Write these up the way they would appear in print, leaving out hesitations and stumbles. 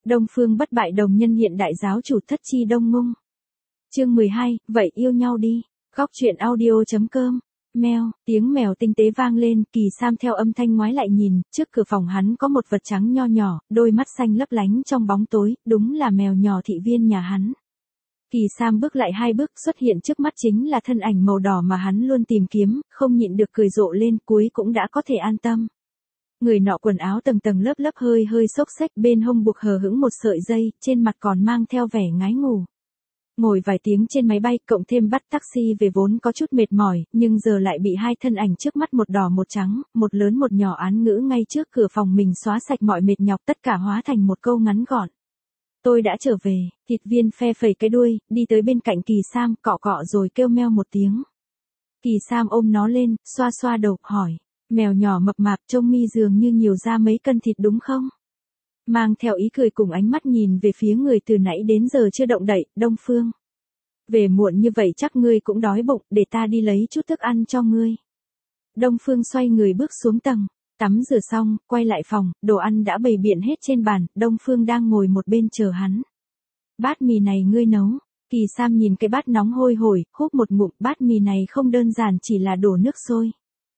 Đông Phương bất bại đồng nhân hiện đại giáo chủ thất chi Đông Ngung. Chương 12, vậy yêu nhau đi. Góc truyện audio.com. Mèo, tiếng mèo tinh tế vang lên, Kỳ Sam theo âm thanh ngoái lại nhìn, trước cửa phòng hắn có một vật trắng nho nhỏ, đôi mắt xanh lấp lánh trong bóng tối, đúng là mèo nhỏ thị viên nhà hắn. Kỳ Sam bước lại 2 bước, xuất hiện trước mắt chính là thân ảnh màu đỏ mà hắn luôn tìm kiếm, không nhịn được cười rộ lên, cuối cũng đã có thể an tâm. Người nọ quần áo tầng tầng lớp lớp hơi hơi xốc xếch, bên hông buộc hờ hững một sợi dây, trên mặt còn mang theo vẻ ngái ngủ. Ngồi vài tiếng trên máy bay, cộng thêm bắt taxi về vốn có chút mệt mỏi, nhưng giờ lại bị 2 thân ảnh trước mắt một đỏ một trắng, một lớn một nhỏ án ngữ ngay trước cửa phòng mình xóa sạch mọi mệt nhọc, tất cả hóa thành một câu ngắn gọn. Tôi đã trở về. Thịt viên phe phẩy cái đuôi, đi tới bên cạnh Kỳ Sam, cọ cọ rồi kêu meo một tiếng. Kỳ Sam ôm nó lên, xoa xoa đầu, hỏi. Mèo nhỏ mập mạp trông mi dường như nhiều ra mấy cân thịt đúng không? Mang theo ý cười cùng ánh mắt nhìn về phía người từ nãy đến giờ chưa động đậy, Đông Phương. Về muộn như vậy chắc ngươi cũng đói bụng, để ta đi lấy chút thức ăn cho ngươi. Đông Phương xoay người bước xuống tầng, tắm rửa xong, quay lại phòng, đồ ăn đã bày biện hết trên bàn, Đông Phương đang ngồi một bên chờ hắn. Bát mì này ngươi nấu. Kỳ Sam nhìn cái bát nóng hôi hổi, húp một ngụm, bát mì này không đơn giản chỉ là đổ nước sôi.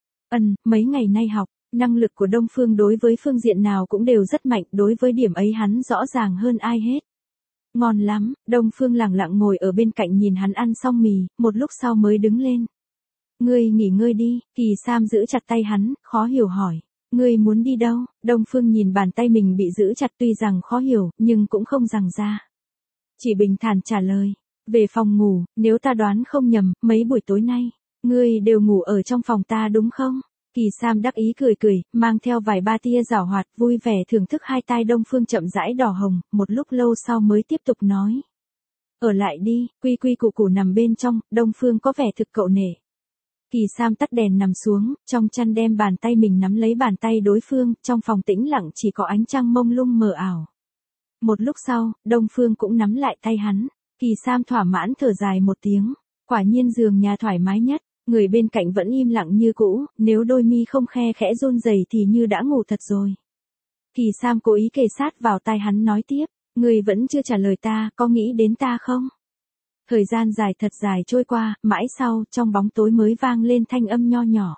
Mấy ngày nay học, năng lực của Đông Phương đối với phương diện nào cũng đều rất mạnh, đối với điểm ấy hắn rõ ràng hơn ai hết. Ngon lắm, Đông Phương lẳng lặng ngồi ở bên cạnh nhìn hắn ăn xong mì, một lúc sau mới đứng lên. Ngươi nghỉ ngơi đi. Kỳ Sam giữ chặt tay hắn, khó hiểu hỏi. Ngươi muốn đi đâu? Đông Phương nhìn bàn tay mình bị giữ chặt, tuy rằng khó hiểu, nhưng cũng không giằng ra. Chỉ bình thản trả lời. Về phòng ngủ, nếu ta đoán không nhầm, mấy buổi tối nay, ngươi đều ngủ ở trong phòng ta đúng không? Kỳ Sam đắc ý cười cười, mang theo vài ba tia giảo hoạt, vui vẻ thưởng thức hai tai Đông Phương chậm rãi đỏ hồng, một lúc lâu sau mới tiếp tục nói. Ở lại đi. Quy quy củ củ nằm bên trong, Đông Phương có vẻ thực cậu nể. Kỳ Sam tắt đèn nằm xuống, trong chăn đem bàn tay mình nắm lấy bàn tay đối phương, trong phòng tĩnh lặng chỉ có ánh trăng mông lung mờ ảo. Một lúc sau, Đông Phương cũng nắm lại tay hắn, Kỳ Sam thỏa mãn thở dài một tiếng, quả nhiên giường nhà thoải mái nhất. Người bên cạnh vẫn im lặng như cũ, nếu đôi mi không khe khẽ run rẩy thì như đã ngủ thật rồi. Kỳ Sam cố ý kề sát vào tai hắn nói tiếp, người vẫn chưa trả lời ta, có nghĩ đến ta không? Thời gian dài thật dài trôi qua, mãi sau, trong bóng tối mới vang lên thanh âm nho nhỏ.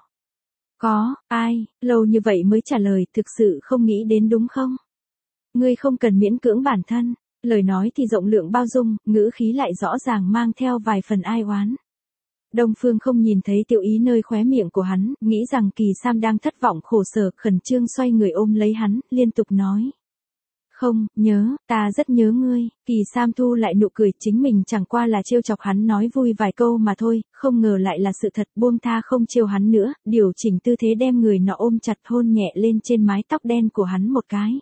Có, ai, lâu như vậy mới trả lời, thực sự không nghĩ đến đúng không? Ngươi không cần miễn cưỡng bản thân, lời nói thì rộng lượng bao dung, ngữ khí lại rõ ràng mang theo vài phần ai oán. Đông Phương không nhìn thấy tiểu ý nơi khóe miệng của hắn, nghĩ rằng Kỳ Sam đang thất vọng khổ sở, khẩn trương xoay người ôm lấy hắn, liên tục nói. Không, nhớ, ta rất nhớ ngươi. Kỳ Sam thu lại nụ cười, chính mình chẳng qua là trêu chọc hắn nói vui vài câu mà thôi, không ngờ lại là sự thật, buông tha không trêu hắn nữa, điều chỉnh tư thế đem người nọ ôm chặt hôn nhẹ lên trên mái tóc đen của hắn một cái.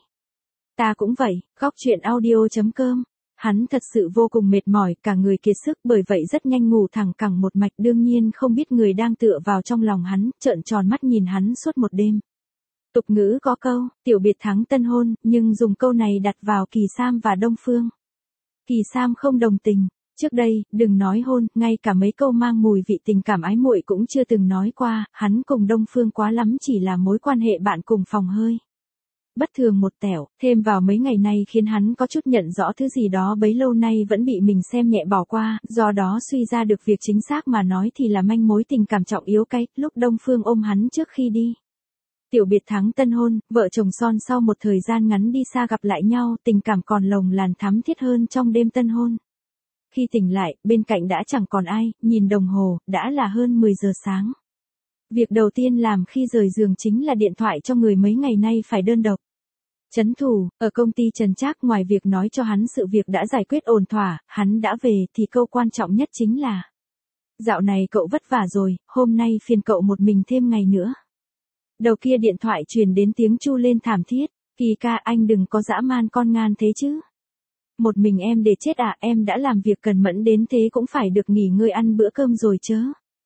Ta cũng vậy. Góc truyện audio.com. Hắn thật sự vô cùng mệt mỏi, cả người kiệt sức, bởi vậy rất nhanh ngủ thẳng cẳng một mạch, đương nhiên không biết người đang tựa vào trong lòng hắn, trợn tròn mắt nhìn hắn suốt một đêm. Tục ngữ có câu, tiểu biệt thắng tân hôn, nhưng dùng câu này đặt vào Kỳ Sam và Đông Phương. Kỳ Sam không đồng tình, trước đây, đừng nói hôn, ngay cả mấy câu mang mùi vị tình cảm ái muội cũng chưa từng nói qua, hắn cùng Đông Phương quá lắm chỉ là mối quan hệ bạn cùng phòng hơi. Bất thường một tẻo, thêm vào mấy ngày nay khiến hắn có chút nhận rõ thứ gì đó bấy lâu nay vẫn bị mình xem nhẹ bỏ qua, do đó suy ra được việc chính xác mà nói thì là manh mối tình cảm trọng yếu cái, lúc Đông Phương ôm hắn trước khi đi. Tiểu biệt thắng tân hôn, vợ chồng son sau một thời gian ngắn đi xa gặp lại nhau, tình cảm còn lồng làn thắm thiết hơn trong đêm tân hôn. Khi tỉnh lại, bên cạnh đã chẳng còn ai, nhìn đồng hồ, đã là hơn 10 giờ sáng. Việc đầu tiên làm khi rời giường chính là điện thoại cho người mấy ngày nay phải đơn độc. Trấn thủ, ở công ty Trần Trác, ngoài việc nói cho hắn sự việc đã giải quyết ổn thỏa, hắn đã về thì câu quan trọng nhất chính là. Dạo này cậu vất vả rồi, hôm nay phiền cậu một mình thêm ngày nữa. Đầu kia điện thoại truyền đến tiếng chu lên thảm thiết, Kỳ ca anh đừng có dã man con ngan thế chứ. Một mình em để chết à, em đã làm việc cần mẫn đến thế cũng phải được nghỉ ngơi ăn bữa cơm rồi chớ.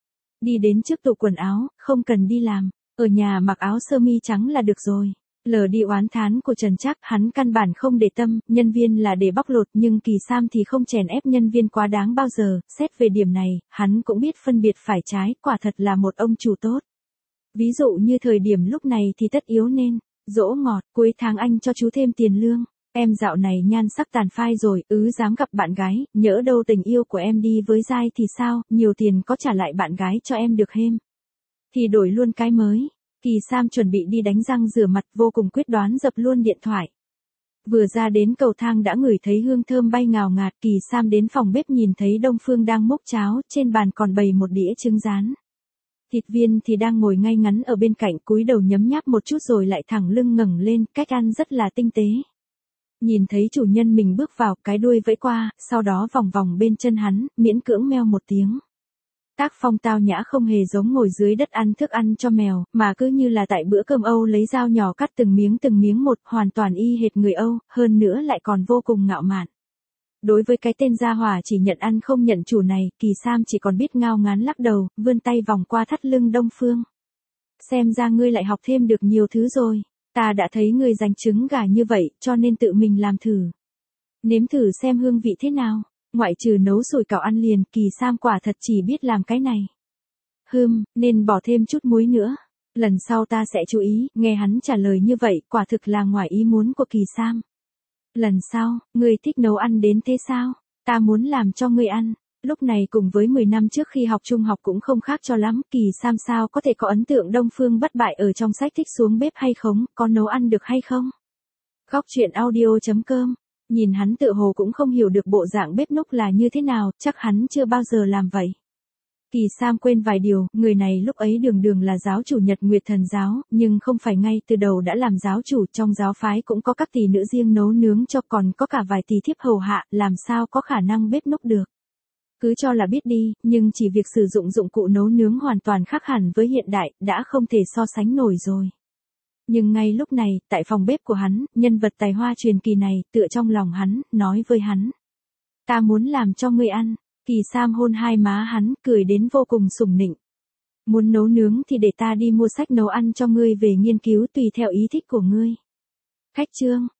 Đi đến trước tủ quần áo, không cần đi làm, ở nhà mặc áo sơ mi trắng là được rồi. Lờ đi oán thán của Trần Trác, hắn căn bản không để tâm, nhân viên là để bóc lột nhưng Kỳ Sam thì không chèn ép nhân viên quá đáng bao giờ, xét về điểm này, hắn cũng biết phân biệt phải trái, quả thật là một ông chủ tốt. Ví dụ như thời điểm lúc này thì tất yếu nên, dỗ ngọt, cuối tháng anh cho chú thêm tiền lương. Em dạo này nhan sắc tàn phai rồi, dám gặp bạn gái, nhỡ đâu tình yêu của em đi với dai thì sao, nhiều tiền có trả lại bạn gái cho em được hêm. Thì đổi luôn cái mới. Kỳ Sam chuẩn bị đi đánh răng rửa mặt vô cùng quyết đoán dập luôn điện thoại. Vừa ra đến cầu thang đã ngửi thấy hương thơm bay ngào ngạt. Kỳ Sam đến phòng bếp nhìn thấy Đông Phương đang múc cháo, trên bàn còn bày một đĩa trứng rán. Thịt viên thì đang ngồi ngay ngắn ở bên cạnh, cúi đầu nhấm nháp một chút rồi lại thẳng lưng ngẩng lên, cách ăn rất là tinh tế. Nhìn thấy chủ nhân mình bước vào, cái đuôi vẫy qua, sau đó vòng vòng bên chân hắn, miễn cưỡng meo một tiếng. Tác phong tao nhã không hề giống ngồi dưới đất ăn thức ăn cho mèo, mà cứ như là tại bữa cơm Âu lấy dao nhỏ cắt từng miếng một, hoàn toàn y hệt người Âu, hơn nữa lại còn vô cùng ngạo mạn. Đối với cái tên gia hỏa chỉ nhận ăn không nhận chủ này, Kỳ Sam chỉ còn biết ngao ngán lắc đầu, vươn tay vòng qua thắt lưng Đông Phương. Xem ra ngươi lại học thêm được nhiều thứ rồi. Ta đã thấy ngươi dành trứng gà như vậy, cho nên tự mình làm thử. Nếm thử xem hương vị thế nào. Ngoại trừ nấu sủi cảo ăn liền, Kỳ Sam quả thật chỉ biết làm cái này. Nên bỏ thêm chút muối nữa. Lần sau ta sẽ chú ý. Nghe hắn trả lời như vậy, quả thực là ngoài ý muốn của Kỳ Sam. Lần sau, ngươi thích nấu ăn đến thế sao? Ta muốn làm cho ngươi ăn. Lúc này cùng với 10 năm trước khi học trung học cũng không khác cho lắm, Kỳ Sam sao có thể có ấn tượng Đông Phương bất bại ở trong sách thích xuống bếp hay không, có nấu ăn được hay không? Góc truyện audio.com. Nhìn hắn tự hồ cũng không hiểu được bộ dạng bếp núc là như thế nào, chắc hắn chưa bao giờ làm vậy. Kỳ Sam quên vài điều, người này lúc ấy đường là giáo chủ Nhật Nguyệt Thần giáo, nhưng không phải ngay từ đầu đã làm giáo chủ, trong giáo phái cũng có các tỷ nữ riêng nấu nướng cho, còn có cả vài tỷ thiếp hầu hạ, làm sao có khả năng bếp núc được. Cứ cho là biết đi, nhưng chỉ việc sử dụng dụng cụ nấu nướng hoàn toàn khác hẳn với hiện đại, đã không thể so sánh nổi rồi. Nhưng ngay lúc này, tại phòng bếp của hắn, nhân vật tài hoa truyền kỳ này, tựa trong lòng hắn, nói với hắn. Ta muốn làm cho ngươi ăn. Kỳ Sam hôn hai má hắn, cười đến vô cùng sủng nịnh. Muốn nấu nướng thì để ta đi mua sách nấu ăn cho ngươi về nghiên cứu tùy theo ý thích của ngươi. Khách trương,